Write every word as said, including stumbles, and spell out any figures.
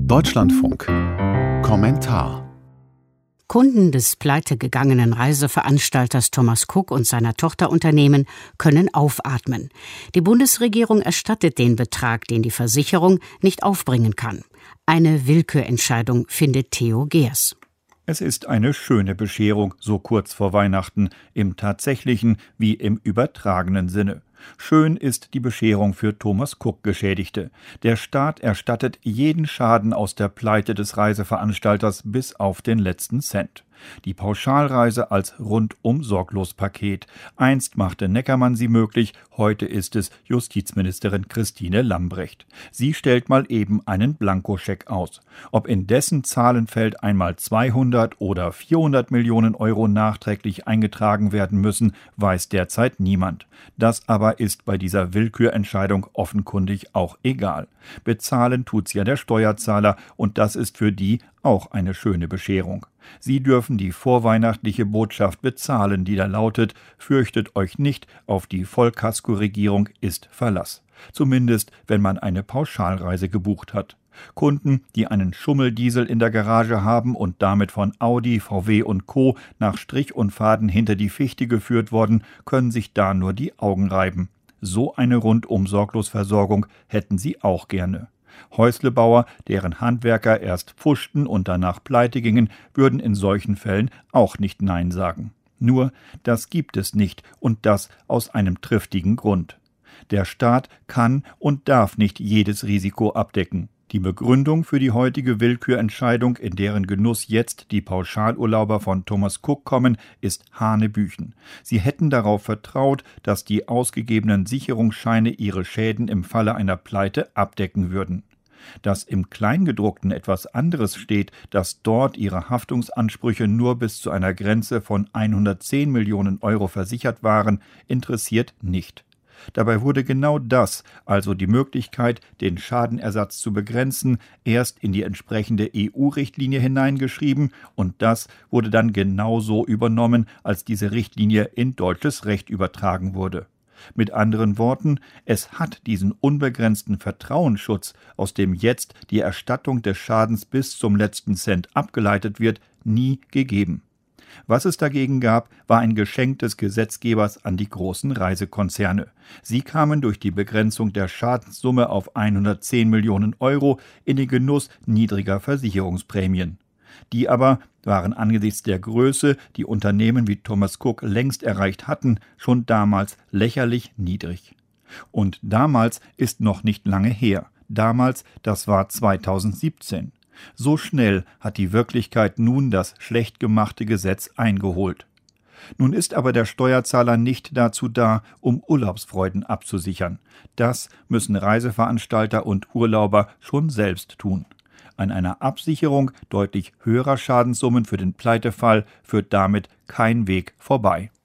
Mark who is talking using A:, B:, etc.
A: Deutschlandfunk. Kommentar.
B: Kunden des pleitegegangenen Reiseveranstalters Thomas Cook und seiner Tochterunternehmen können aufatmen. Die Bundesregierung erstattet den Betrag, den die Versicherung nicht aufbringen kann. Eine Willkürentscheidung, findet Theo Geers.
C: Es ist eine schöne Bescherung, so kurz vor Weihnachten, im tatsächlichen wie im übertragenen Sinne. Schön ist die Bescherung für Thomas Cook-Geschädigte. Der Staat erstattet jeden Schaden aus der Pleite des Reiseveranstalters bis auf den letzten Cent. Die Pauschalreise als Rundum-Sorglos-Paket. Einst machte Neckermann sie möglich, heute ist es Justizministerin Christine Lambrecht. Sie stellt mal eben einen Blankoscheck aus. Ob in dessen Zahlenfeld einmal zweihundert oder vierhundert Millionen Euro nachträglich eingetragen werden müssen, weiß derzeit niemand. Das aber ist bei dieser Willkürentscheidung offenkundig auch egal. Bezahlen tut's ja der Steuerzahler, und das ist für die auch eine schöne Bescherung. Sie dürfen die vorweihnachtliche Botschaft bezahlen, die da lautet: Fürchtet euch nicht, auf die Vollkasko-Regierung ist Verlass. Zumindest, wenn man eine Pauschalreise gebucht hat. Kunden, die einen Schummeldiesel in der Garage haben und damit von Audi, V W und Co. nach Strich und Faden hinter die Fichte geführt worden, können sich da nur die Augen reiben. So eine Rundum-Sorglos-Versorgung hätten sie auch gerne. Häuslebauer, deren Handwerker erst pfuschten und danach pleite gingen, würden in solchen Fällen auch nicht Nein sagen. Nur, das gibt es nicht, und das aus einem triftigen Grund. Der Staat kann und darf nicht jedes Risiko abdecken. Die Begründung für die heutige Willkürentscheidung, in deren Genuss jetzt die Pauschalurlauber von Thomas Cook kommen, ist hanebüchen. Sie hätten darauf vertraut, dass die ausgegebenen Sicherungsscheine ihre Schäden im Falle einer Pleite abdecken würden. Dass im Kleingedruckten etwas anderes steht, dass dort ihre Haftungsansprüche nur bis zu einer Grenze von hundertzehn Millionen Euro versichert waren, interessiert nicht. Dabei wurde genau das, also die Möglichkeit, den Schadenersatz zu begrenzen, erst in die entsprechende E U-Richtlinie hineingeschrieben, und das wurde dann genauso übernommen, als diese Richtlinie in deutsches Recht übertragen wurde. Mit anderen Worten, es hat diesen unbegrenzten Vertrauensschutz, aus dem jetzt die Erstattung des Schadens bis zum letzten Cent abgeleitet wird, nie gegeben. Was es dagegen gab, war ein Geschenk des Gesetzgebers an die großen Reisekonzerne. Sie kamen durch die Begrenzung der Schadenssumme auf hundertzehn Millionen Euro in den Genuss niedriger Versicherungsprämien. Die aber waren angesichts der Größe, die Unternehmen wie Thomas Cook längst erreicht hatten, schon damals lächerlich niedrig. Und damals ist noch nicht lange her. Damals, das war zweitausendsiebzehn. So schnell hat die Wirklichkeit nun das schlecht gemachte Gesetz eingeholt. Nun ist aber der Steuerzahler nicht dazu da, um Urlaubsfreuden abzusichern. Das müssen Reiseveranstalter und Urlauber schon selbst tun. An einer Absicherung deutlich höherer Schadenssummen für den Pleitefall führt damit kein Weg vorbei.